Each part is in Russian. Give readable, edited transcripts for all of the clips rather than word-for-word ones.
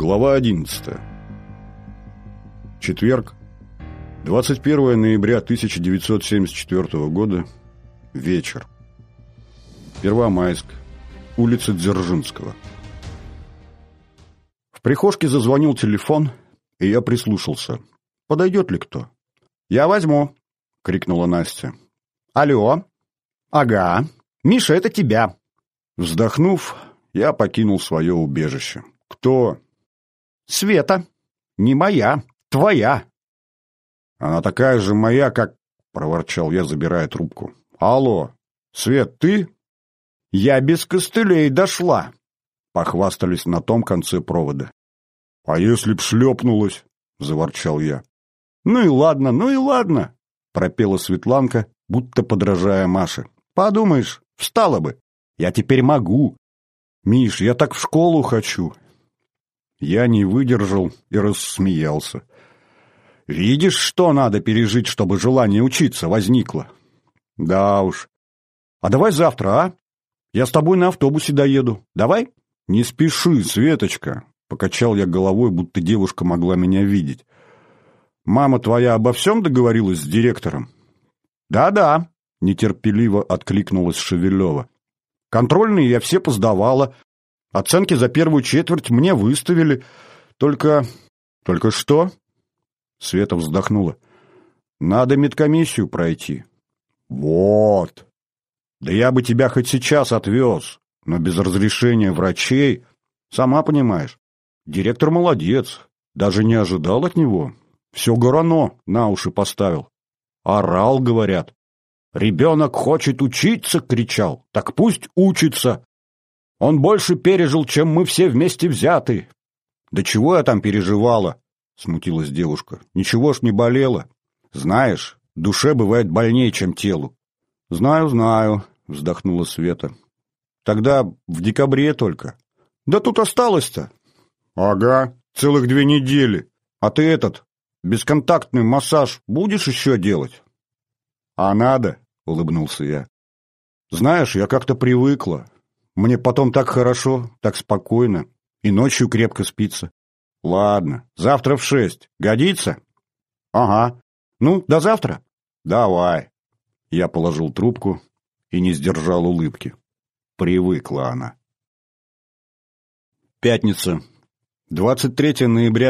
Глава 11. Четверг, 21 ноября 1974 года, вечер. Первомайск, улица Дзержинского. В прихожке зазвонил телефон, и я прислушался. Подойдет ли кто? «Я возьму», — крикнула Настя. «Алло?» «Ага. Миша, это тебя». Вздохнув, я покинул свое убежище. «Кто?» «Света. Не моя, твоя». «Она такая же моя, как...» — проворчал я, забирая трубку. «Алло, Свет, ты?» «Я без костылей дошла», — похвастались на том конце провода. «А если б шлепнулась?» — заворчал я. «Ну и ладно», — пропела Светланка, будто подражая Маше. «Подумаешь, встала бы. Я теперь могу. Миш, я так в школу хочу». Я не выдержал и рассмеялся. «Видишь, что надо пережить, чтобы желание учиться возникло?» «Да уж. А давай завтра, а? Я с тобой на автобусе доеду. Давай?» «Не спеши, Светочка», — покачал я головой, будто девушка могла меня видеть. «Мама твоя обо всем договорилась с директором?» «Да-да», — нетерпеливо откликнулась Шевелева. «Контрольные я все поздавала. Оценки за первую четверть мне выставили. Только что?» Света вздохнула. «Надо медкомиссию пройти». «Вот! Да я бы тебя хоть сейчас отвез, но без разрешения врачей. Сама понимаешь, директор молодец, даже не ожидал от него. Все горано на уши поставил. Орал, говорят. «Ребенок хочет учиться!» — кричал. «Так пусть учится! Он больше пережил, чем мы все вместе взяты!» «Да чего я там переживала?» — смутилась девушка. «Ничего ж не болело. Знаешь, душе бывает больнее, чем телу». «Знаю», — вздохнула Света. «Тогда в декабре только». «Да тут осталось-то». «Ага, целых 2 недели. А ты бесконтактный массаж будешь еще делать?» «А надо?» — улыбнулся я. «Знаешь, я как-то привыкла. Мне потом так хорошо, так спокойно. И ночью крепко спится». «Ладно, завтра в 6. Годится?» «Ага. Ну, до завтра?» «Давай». Я положил трубку и не сдержал улыбки. Привыкла она. Пятница. 23 ноября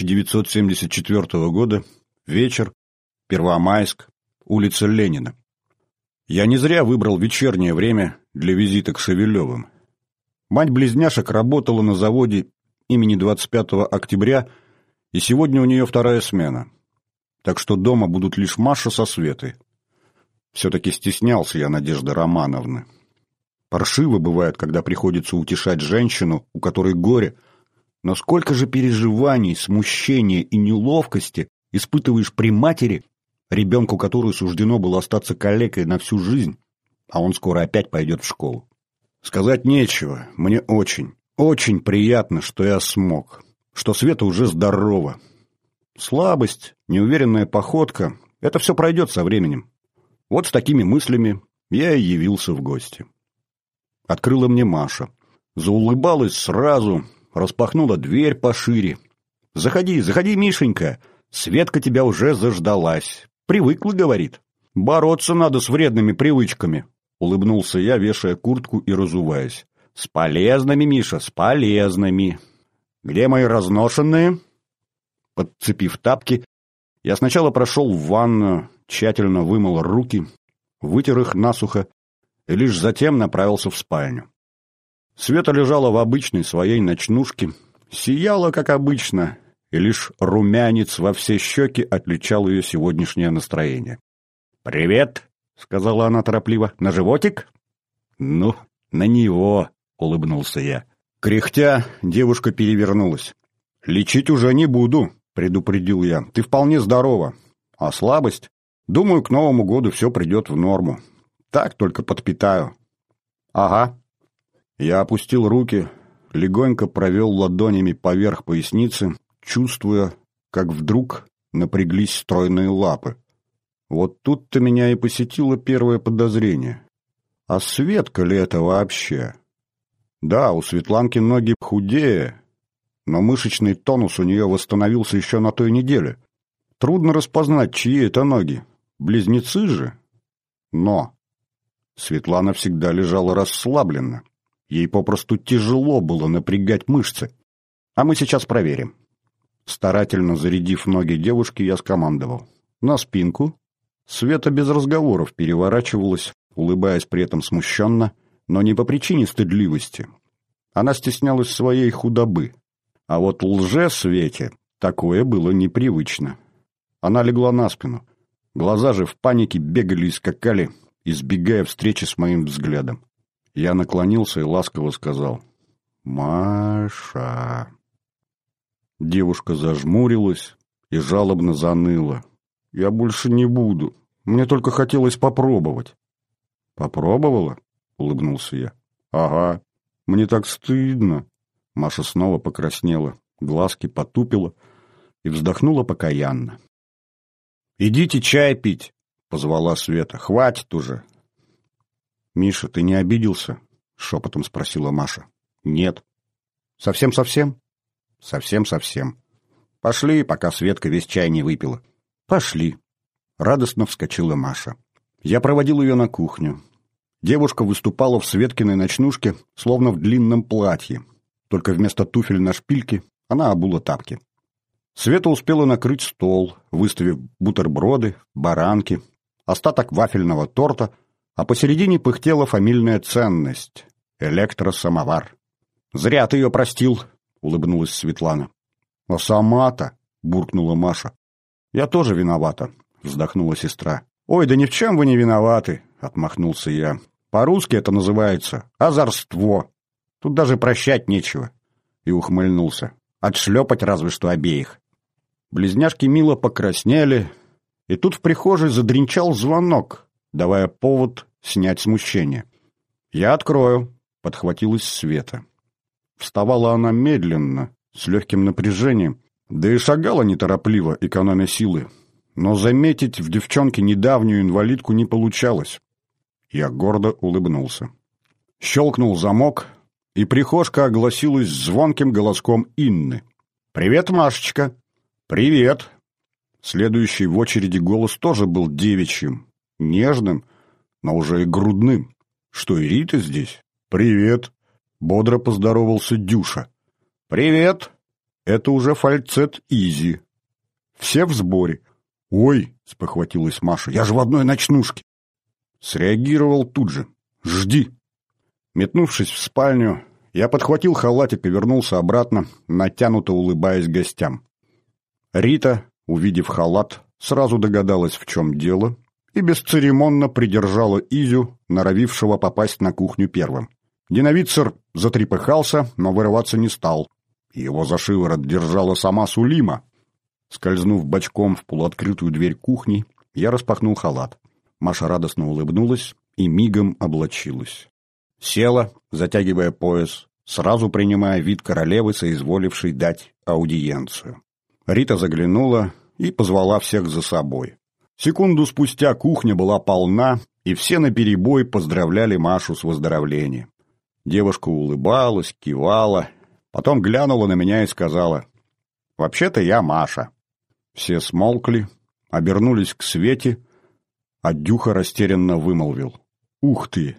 1974 года. Вечер. Первомайск. Улица Ленина. Я не зря выбрал вечернее время для визита к Шевелевым. Мать близняшек работала на заводе имени 25 октября, и сегодня у нее 2-я смена. Так что дома будут лишь Маша со Светой. Все-таки стеснялся я Надежды Романовны. Паршиво бывает, когда приходится утешать женщину, у которой горе, но сколько же переживаний, смущения и неловкости испытываешь при матери, ребенку которой суждено было остаться калекой на всю жизнь, а он скоро опять пойдет в школу. Сказать нечего, мне очень, очень приятно, что я смог, что Света уже здорова. Слабость, неуверенная походка — это все пройдет со временем. Вот с такими мыслями я и явился в гости. Открыла мне Маша. Заулыбалась сразу, распахнула дверь пошире. «Заходи, заходи, Мишенька, Светка тебя уже заждалась. Привыкла, говорит. Бороться надо с вредными привычками», — улыбнулся я, вешая куртку и разуваясь. «С полезными, Миша, с полезными. Где мои разношенные?» Подцепив тапки, я сначала прошел в ванную, тщательно вымыл руки, вытер их насухо и лишь затем направился в спальню. Света лежала в обычной своей ночнушке, сияла, как обычно, и лишь румянец во все щеки отличал ее сегодняшнее настроение. «Привет», — сказала она торопливо, — «на животик?» «Ну, на него», — улыбнулся я. Кряхтя, девушка перевернулась. «Лечить уже не буду», — предупредил я. «Ты вполне здорова. А слабость? Думаю, к Новому году все придет в норму. Так только подпитаю». «Ага». Я опустил руки, легонько провел ладонями поверх поясницы, чувствуя, как вдруг напряглись стройные лапы. Вот тут-то меня и посетило первое подозрение. А Светка ли это вообще? Да, у Светланки ноги худее, но мышечный тонус у нее восстановился еще на той неделе. Трудно распознать, чьи это ноги. Близнецы же? Но Светлана всегда лежала расслабленно. Ей попросту тяжело было напрягать мышцы. А мы сейчас проверим. Старательно зарядив ноги девушки, я скомандовал. На спинку. Света без разговоров переворачивалась, улыбаясь при этом смущенно, но не по причине стыдливости. Она стеснялась своей худобы. А вот лже-Свете такое было непривычно. Она легла на спину. Глаза же в панике бегали и скакали, избегая встречи с моим взглядом. Я наклонился и ласково сказал: «Маша». Девушка зажмурилась и жалобно заныла. «Я больше не буду. Мне только хотелось попробовать». «Попробовала?» — улыбнулся я. «Ага. Мне так стыдно». Маша снова покраснела, глазки потупила и вздохнула покаянно. «Идите чай пить», — позвала Света. «Хватит уже». «Миша, ты не обиделся?» — шепотом спросила Маша. «Нет». «Совсем-совсем?» «Совсем-совсем». «Пошли, пока Светка весь чай не выпила». «Пошли». Радостно вскочила Маша. Я проводил ее на кухню. Девушка выступала в Светкиной ночнушке, словно в длинном платье. Только вместо туфель на шпильке она обула тапки. Света успела накрыть стол, выставив бутерброды, баранки, остаток вафельного торта, а посередине пыхтела фамильная ценность — электросамовар. «Зря ты ее простил», — улыбнулась Светлана. «А сама-то», — буркнула Маша. «Я тоже виновата», — вздохнула сестра. «Ой, да ни в чем вы не виноваты», — отмахнулся я. «По-русски это называется озорство. Тут даже прощать нечего». И ухмыльнулся. «Отшлепать разве что обеих». Близняшки мило покраснели, и тут в прихожей задринчал звонок, давая повод снять смущение. «Я открою», — подхватилась Света. Вставала она медленно, с легким напряжением, да и шагала неторопливо, экономя силы. Но заметить в девчонке недавнюю инвалидку не получалось. Я гордо улыбнулся. Щелкнул замок, и прихожка огласилась звонким голоском Инны. «Привет, Машечка!» «Привет!» Следующий в очереди голос тоже был девичьим, нежным, но уже и грудным. «Что, и Рита здесь?» «Привет!» — бодро поздоровался Дюша. «Привет!» — это уже фальцет Изи. Все в сборе. «Ой!» — спохватилась Маша. «Я же в одной ночнушке!» Среагировал тут же. «Жди!» Метнувшись в спальню, я подхватил халатик и вернулся обратно, натянуто улыбаясь гостям. Рита, увидев халат, сразу догадалась, в чем дело, и бесцеремонно придержала Изю, норовившего попасть на кухню первым. Диновицер затрепыхался, но вырываться не стал. Его за шиворот держала сама Сулима. Скользнув бочком в полуоткрытую дверь кухни, я распахнул халат. Маша радостно улыбнулась и мигом облачилась. Села, затягивая пояс, сразу принимая вид королевы, соизволившей дать аудиенцию. Рита заглянула и позвала всех за собой. Секунду спустя кухня была полна, и все наперебой поздравляли Машу с выздоровлением. Девушка улыбалась, кивала, потом глянула на меня и сказала: «Вообще-то я Маша». Все смолкли, обернулись к Свете, а Дюха растерянно вымолвил: «Ух ты!»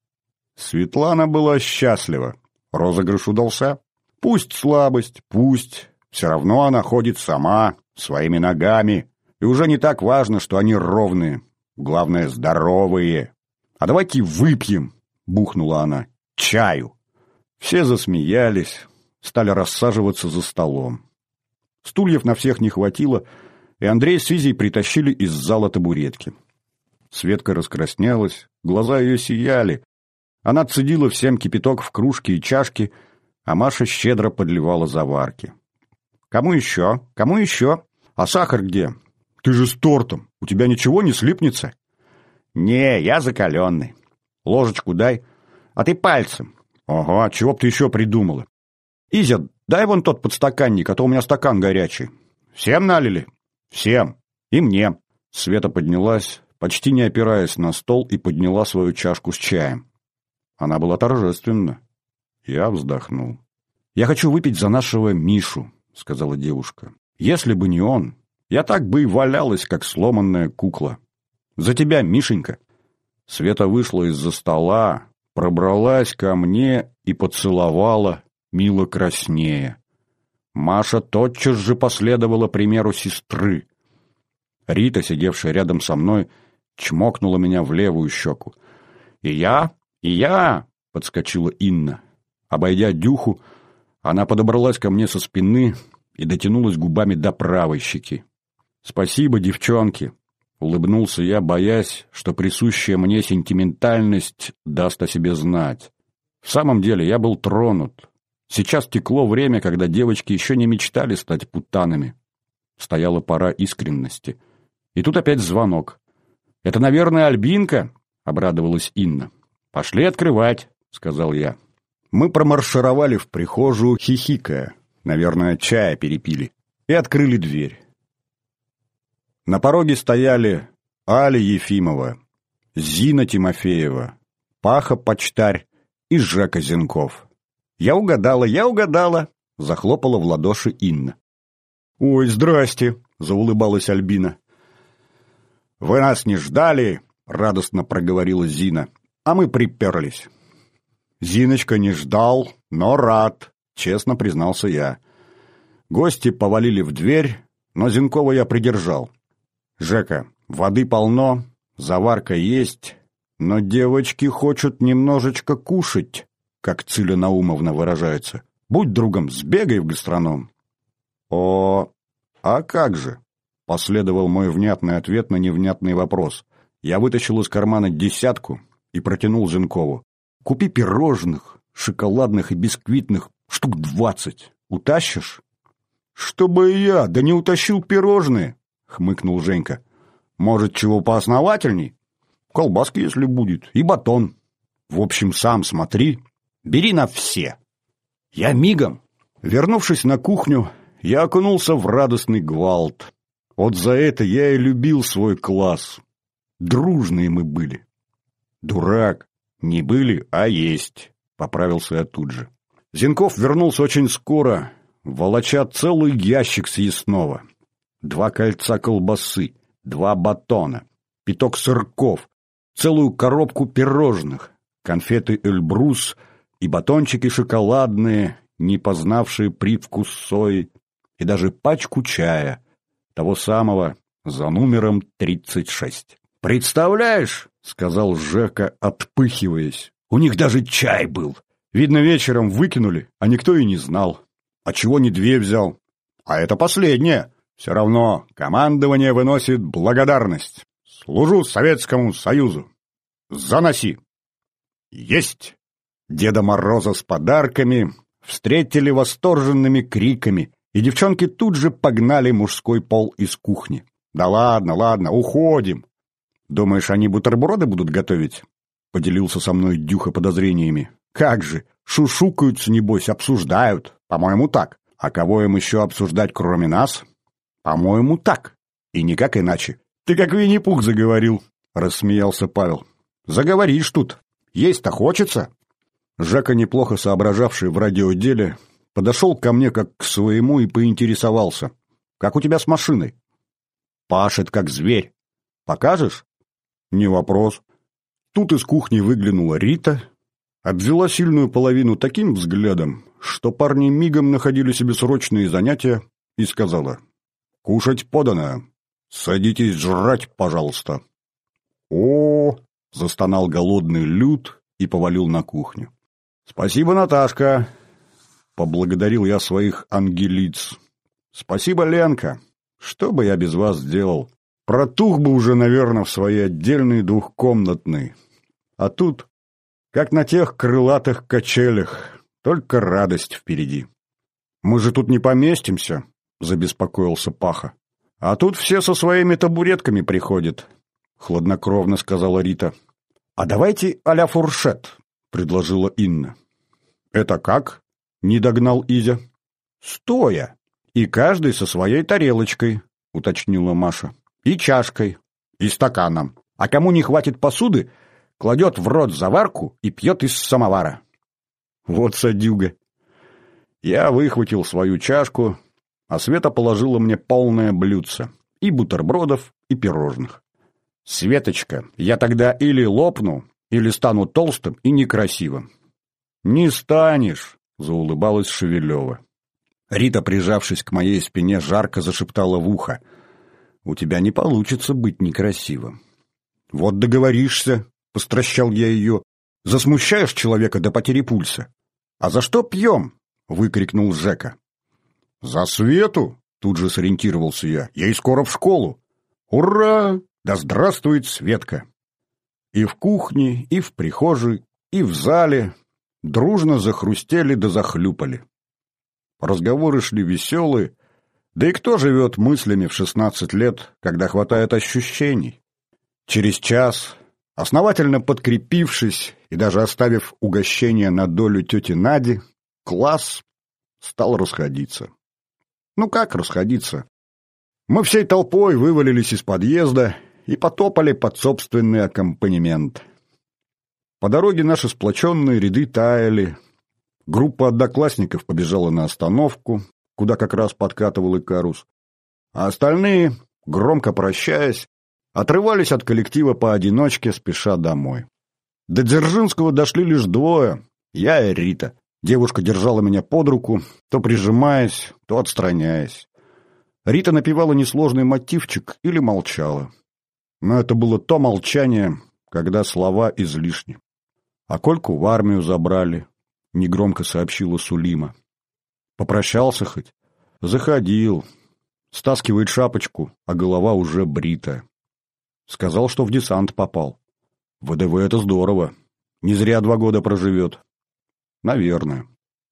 Светлана была счастлива. Розыгрыш удался. Пусть слабость, пусть. Все равно она ходит сама, своими ногами. И уже не так важно, что они ровные. Главное, здоровые. «А давайте выпьем», — бухнула она, — «чаю». Все засмеялись, стали рассаживаться за столом. Стульев на всех не хватило, и Андрей с Изей притащили из зала табуретки. Светка раскраснелась, глаза ее сияли. Она цедила всем кипяток в кружки и чашки, а Маша щедро подливала заварки. «Кому еще? Кому еще? А сахар где? Ты же с тортом. У тебя ничего не слипнется?» «Не, я закаленный. Ложечку дай. А ты пальцем». «Ага, чего б ты еще придумала?» «Изя, дай вон тот подстаканник, а то у меня стакан горячий». «Всем налили?» «Всем. И мне». Света поднялась, почти не опираясь на стол, и подняла свою чашку с чаем. Она была торжественна. Я вздохнул. «Я хочу выпить за нашего Мишу», — сказала девушка. «Если бы не он, я так бы и валялась, как сломанная кукла. За тебя, Мишенька». Света вышла из-за стола, пробралась ко мне и поцеловала, мило краснея. Маша тотчас же последовала примеру сестры. Рита, сидевшая рядом со мной, чмокнула меня в левую щеку. «И я!» — подскочила Инна. Обойдя Дюху, она подобралась ко мне со спины и дотянулась губами до правой щеки. «Спасибо, девчонки!» — улыбнулся я, боясь, что присущая мне сентиментальность даст о себе знать. В самом деле я был тронут. Сейчас текло время, когда девочки еще не мечтали стать путанами. Стояла пора искренности. И тут опять звонок. «Это, наверное, Альбинка?» — обрадовалась Инна. «Пошли открывать», — сказал я. Мы промаршировали в прихожую, хихикая. Наверное, чая перепили. И открыли дверь. На пороге стояли Аля Ефимова, Зина Тимофеева, Паха-почтарь и Жека Зенков. «Я угадала!» — захлопала в ладоши Инна. «Ой, здрасте!» — заулыбалась Альбина. «Вы нас не ждали!» — радостно проговорила Зина. «А мы приперлись». «Зиночка не ждал, но рад», — честно признался я. Гости повалили в дверь, но Зенкова я придержал. «Жека, воды полно, заварка есть, но девочки хочут немножечко кушать», как Циля Наумовна выражается. «Будь другом, сбегай в гастроном». «О, а как же?» — последовал мой внятный ответ на невнятный вопрос. Я вытащил из кармана 10 и протянул Зенкову. «Купи пирожных, шоколадных и бисквитных, штук 20. Утащишь?» «Чтобы я, да не утащил пирожные», — хмыкнул Женька. «Может, чего поосновательней? Колбаски, если будет, и батон. В общем, сам смотри, бери на все». Я мигом. Вернувшись на кухню, я окунулся в радостный гвалт. Вот за это я и любил свой класс. Дружные мы были. «Дурак, не были, а есть», — поправился я тут же. Зенков вернулся очень скоро, волоча целый ящик съестного. 2 кольца колбасы, 2 батона, пяток сырков, целую коробку пирожных, конфеты Эльбрус и батончики шоколадные, не познавшие привкус сои, и даже пачку чая, того самого, за номером 36. «Представляешь?» — сказал Жека, отпыхиваясь. «У них даже чай был. Видно, вечером выкинули, а никто и не знал. А чего не 2 взял? А это последнее. Все равно командование выносит благодарность. Служу Советскому Союзу. Заноси». «Есть!» Деда Мороза с подарками встретили восторженными криками, и девчонки тут же погнали мужской пол из кухни. «Да ладно, уходим!» «Думаешь, они бутерброды будут готовить?» — поделился со мной Дюха подозрениями. «Как же! Шушукаются, небось, обсуждают. По-моему, так. А кого им еще обсуждать, кроме нас? По-моему, так. И никак иначе». «Ты как Винни-Пух заговорил», — рассмеялся Павел. «Заговоришь тут. Есть-то хочется». Жека, неплохо соображавший в радиоделе, подошел ко мне как к своему и поинтересовался. «Как у тебя с машиной?» «Пашет, как зверь. Покажешь?» «Не вопрос». Тут из кухни выглянула Рита, обвела сильную половину таким взглядом, что парни мигом находили себе срочные занятия, и сказала: «Кушать подано. Садитесь жрать, пожалуйста». «О!» — застонал голодный Люд и повалил на кухню. «Спасибо, Наташка!» — поблагодарил я своих ангелиц. «Спасибо, Ленка! Что бы я без вас делал? Протух бы уже, наверное, в своей отдельной двухкомнатной. А тут, как на тех крылатых качелях, только радость впереди». «Мы же тут не поместимся», — забеспокоился Паха. «А тут все со своими табуретками приходят», — хладнокровно сказала Рита. «А давайте а-ля фуршет», — предложила Инна. «Это как?» — не догнал Изя. «Стоя. И каждый со своей тарелочкой», — уточнила Маша. «И чашкой, и стаканом. А кому не хватит посуды, кладет в рот заварку и пьет из самовара». «Вот садюга». Я выхватил свою чашку, а Света положила мне полное блюдце и бутербродов, и пирожных. «Светочка, я тогда или лопну, или стану толстым и некрасивым». «Не станешь», — заулыбалась Шевелева. Рита, прижавшись к моей спине, жарко зашептала в ухо. «У тебя не получится быть некрасивым». «Вот договоришься», — постращал я ее. «Засмущаешь человека до потери пульса». «А за что пьем?» — выкрикнул Жека. «За Свету!» — тут же сориентировался я. «Ей скоро в школу». «Ура! Да здравствует Светка!» И в кухне, и в прихожей, и в зале дружно захрустели да захлюпали. Разговоры шли веселые, да и кто живет мыслями в 16 лет, когда хватает ощущений? Через час, основательно подкрепившись и даже оставив угощение на долю тети Нади, класс стал расходиться. Ну как расходиться? Мы всей толпой вывалились из подъезда и потопали под собственный аккомпанемент. По дороге наши сплоченные ряды таяли. Группа одноклассников побежала на остановку, куда как раз подкатывал Икарус, а остальные, громко прощаясь, отрывались от коллектива поодиночке, спеша домой. До Дзержинского дошли лишь двое, я и Рита. Девушка держала меня под руку, то прижимаясь, то отстраняясь. Рита напевала несложный мотивчик или молчала. Но это было то молчание, когда слова излишни. А Кольку в армию забрали, негромко сообщила Сулима. Попрощался хоть? Заходил. Стаскивает шапочку, а голова уже бритая. Сказал, что в десант попал. ВДВ — это здорово. Не зря 2 года проживет. Наверное.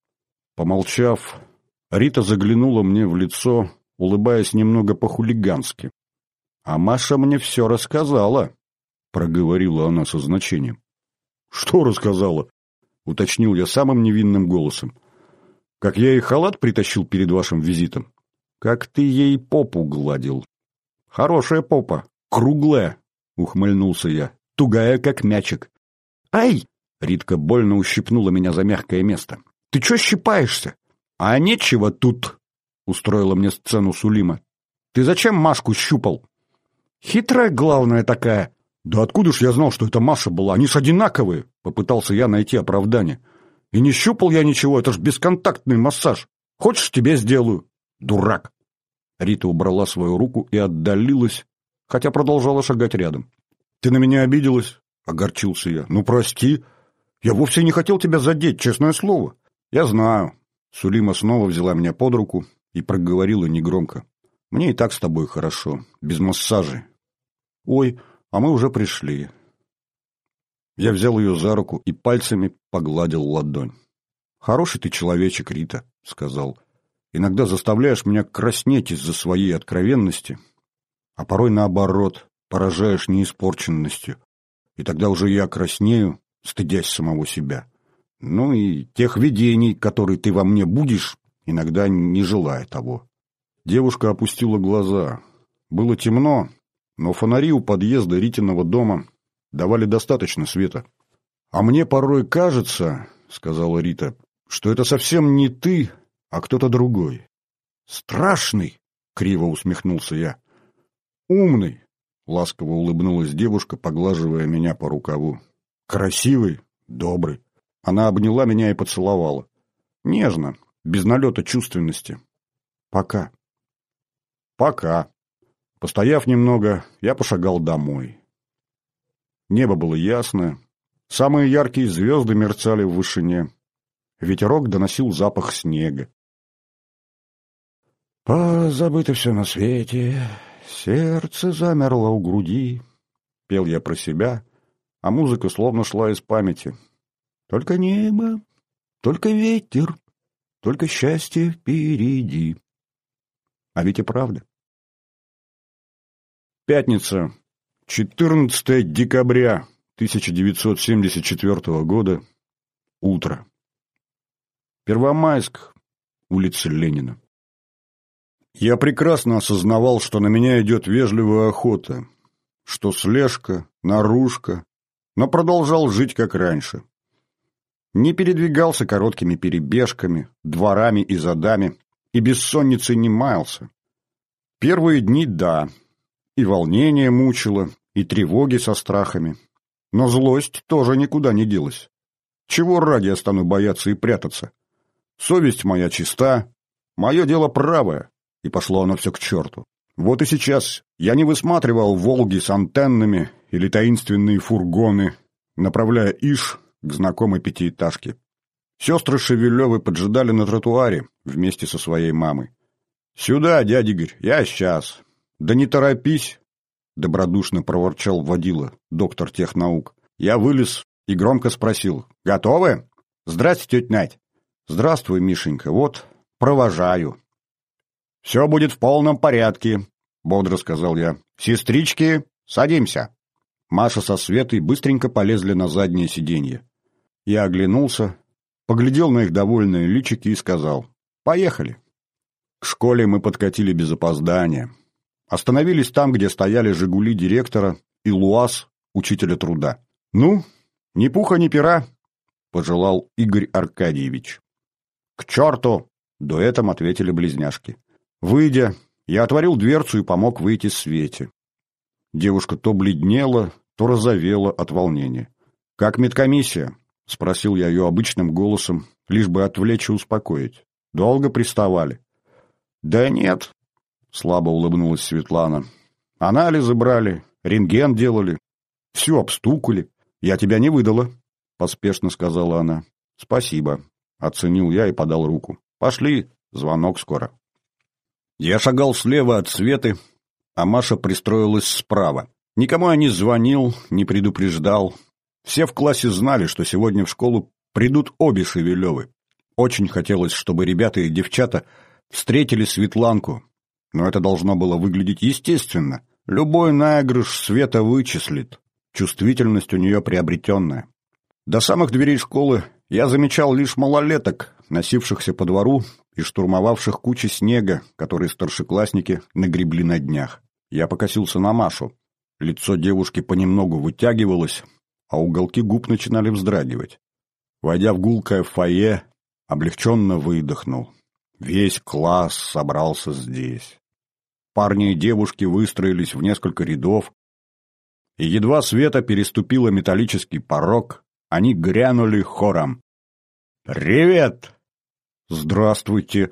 Помолчав, Рита заглянула мне в лицо, улыбаясь немного по-хулигански. «А Маша мне все рассказала», — проговорила она со значением. «Что рассказала?» — уточнил я самым невинным голосом. «Как я ей халат притащил перед вашим визитом? Как ты ей попу гладил?» «Хорошая попа, круглая», — ухмыльнулся я, «тугая, как мячик». «Ай!» — Ритка больно ущипнула меня за мягкое место. «Ты чё щипаешься?» «А нечего тут», — устроила мне сцену Сулима. «Ты зачем Машку щупал?» «Хитрая, главная такая». «Да откуда ж я знал, что это Маша была? Они ж одинаковые!» — попытался я найти оправдание. «И не щупал я ничего, это ж бесконтактный массаж. Хочешь, тебе сделаю?» «Дурак!» Рита убрала свою руку и отдалилась, хотя продолжала шагать рядом. «Ты на меня обиделась?» — огорчился я. «Ну, прости. Я вовсе не хотел тебя задеть, честное слово». «Я знаю». Сулима снова взяла меня под руку и проговорила негромко. «Мне и так с тобой хорошо, без массажей». «Ой, а мы уже пришли». Я взял ее за руку и пальцами погладил ладонь. «Хороший ты человечек, Рита», — сказал. «Иногда заставляешь меня краснеть из-за своей откровенности, а порой наоборот, поражаешь неиспорченностью. И тогда уже я краснею, стыдясь самого себя. Ну и тех видений, которые ты во мне будешь, иногда не желая того». Девушка опустила глаза. Было темно, но фонари у подъезда Ритиного дома давали достаточно света. «А мне порой кажется, — сказала Рита, — что это совсем не ты, а кто-то другой». «Страшный!» — криво усмехнулся я. «Умный!» — ласково улыбнулась девушка, поглаживая меня по рукаву. «Красивый, добрый». Она обняла меня и поцеловала. Нежно, без налета чувственности. «Пока». «Пока». Постояв немного, я пошагал домой. Небо было ясное, самые яркие звезды мерцали в вышине. Ветерок доносил запах снега. «Позабыто все на свете, сердце замерло у груди», — пел я про себя, а музыка словно шла из памяти. «Только небо, только ветер, только счастье впереди». А ведь и правда. Пятница, 14 декабря 1974 года, утро. Первомайск, улица Ленина. Я прекрасно осознавал, что на меня идет вежливая охота, что слежка, наружка, но продолжал жить как раньше. Не передвигался короткими перебежками, дворами и задами, и бессонницей не маялся. Первые дни — да, и волнение мучило, и тревоги со страхами. Но злость тоже никуда не делась. Чего ради я стану бояться и прятаться? Совесть моя чиста, мое дело правое, и пошло оно все к черту. Вот и сейчас я не высматривал «Волги» с антеннами или таинственные фургоны, направляя ИШ к знакомой пятиэтажке. Сестры Шевелевы поджидали на тротуаре вместе со своей мамой. «Сюда, дядя Игорь, я сейчас». «Да не торопись», — добродушно проворчал водила, доктор технаук. Я вылез и громко спросил: «Готовы?» «Здрасте, тетя Надь». «Здравствуй, Мишенька, вот, провожаю». «Все будет в полном порядке», — бодро сказал я. «Сестрички, садимся». Маша со Светой быстренько полезли на заднее сиденье. Я оглянулся, поглядел на их довольные личики и сказал: «Поехали». К школе мы подкатили без опоздания. Остановились там, где стояли «Жигули» директора и «ЛуАЗ» учителя труда. «Ну, ни пуха, ни пера», — пожелал Игорь Аркадьевич. «К черту!» — дуэтом ответили близняшки. Выйдя, я отворил дверцу и помог выйти Свете. Девушка то бледнела, то розовела от волнения. «Как медкомиссия?» — спросил я ее обычным голосом, лишь бы отвлечь и успокоить. «Долго приставали?» «Да нет», — слабо улыбнулась Светлана. «Анализы брали, рентген делали, все обстукали. Я тебя не выдала», — поспешно сказала она. «Спасибо», — оценил я и подал руку. «Пошли, звонок скоро». Я шагал слева от Светы, а Маша пристроилась справа. Никому я не звонил, не предупреждал. Все в классе знали, что сегодня в школу придут обе Шевелевы. Очень хотелось, чтобы ребята и девчата встретили Светланку, но это должно было выглядеть естественно. Любой наигрыш Света вычислит. Чувствительность у нее приобретенная. До самых дверей школы я замечал лишь малолеток, носившихся по двору и штурмовавших кучи снега, которые старшеклассники нагребли на днях. Я покосился на Машу. Лицо девушки понемногу вытягивалось, а уголки губ начинали вздрагивать. Войдя в гулкое фойе, облегченно выдохнул. Весь класс собрался здесь. Парни и девушки выстроились в несколько рядов, и едва Света переступила металлический порог, они грянули хором: «Привет!» «Здравствуйте!»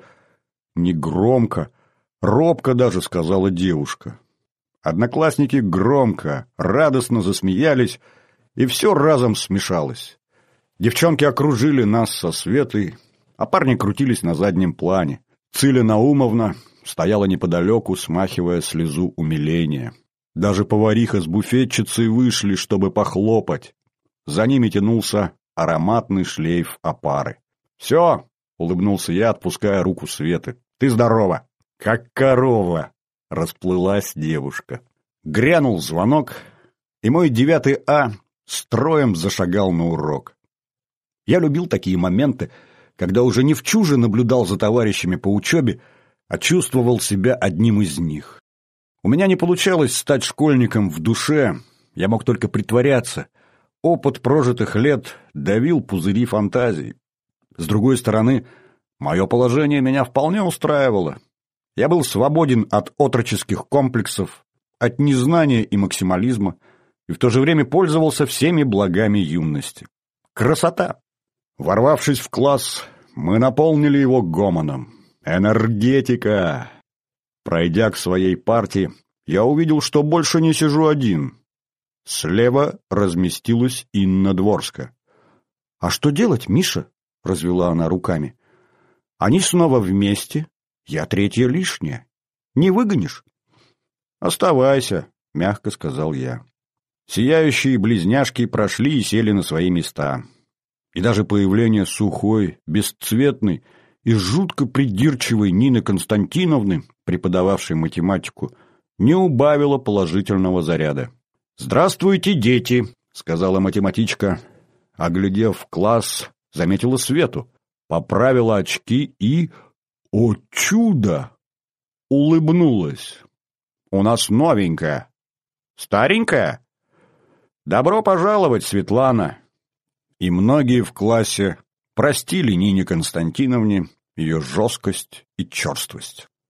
Негромко, робко даже сказала девушка. Одноклассники громко, радостно засмеялись, и все разом смешалось. Девчонки окружили нас со Светой, а парни крутились на заднем плане. Циля Наумовна стояла неподалеку, смахивая слезу умиления. Даже повариха с буфетчицей вышли, чтобы похлопать. За ними тянулся ароматный шлейф опары. «Все!» — улыбнулся я, отпуская руку Светы. «Ты здорова!» «Как корова!» — расплылась девушка. Грянул звонок, и мой 9 А строем зашагал на урок. Я любил такие моменты, когда уже не в чуже наблюдал за товарищами по учебе, а чувствовал себя одним из них. У меня не получалось стать школьником в душе, я мог только притворяться. Опыт прожитых лет давил пузыри фантазий. С другой стороны, мое положение меня вполне устраивало. Я был свободен от отроческих комплексов, от незнания и максимализма, и в то же время пользовался всеми благами юности. Красота! Ворвавшись в класс, мы наполнили его гомоном. Энергетика! Пройдя к своей партии, я увидел, что больше не сижу один. Слева разместилась Инна Дворска. «А что делать, Миша?» — развела она руками. «Они снова вместе, я третья лишняя. Не выгонишь?» «Оставайся», — мягко сказал я. Сияющие близняшки прошли и сели на свои места. И даже появление сухой, бесцветной и жутко придирчивой Нины Константиновны, преподававшей математику, не убавило положительного заряда. «Здравствуйте, дети!» — сказала математичка. Оглядев класс, заметила Свету, поправила очки и, о чудо, улыбнулась. «У нас новенькая. Старенькая? Добро пожаловать, Светлана!» И многие в классе простили Нине Константиновне ее жесткость и черствость.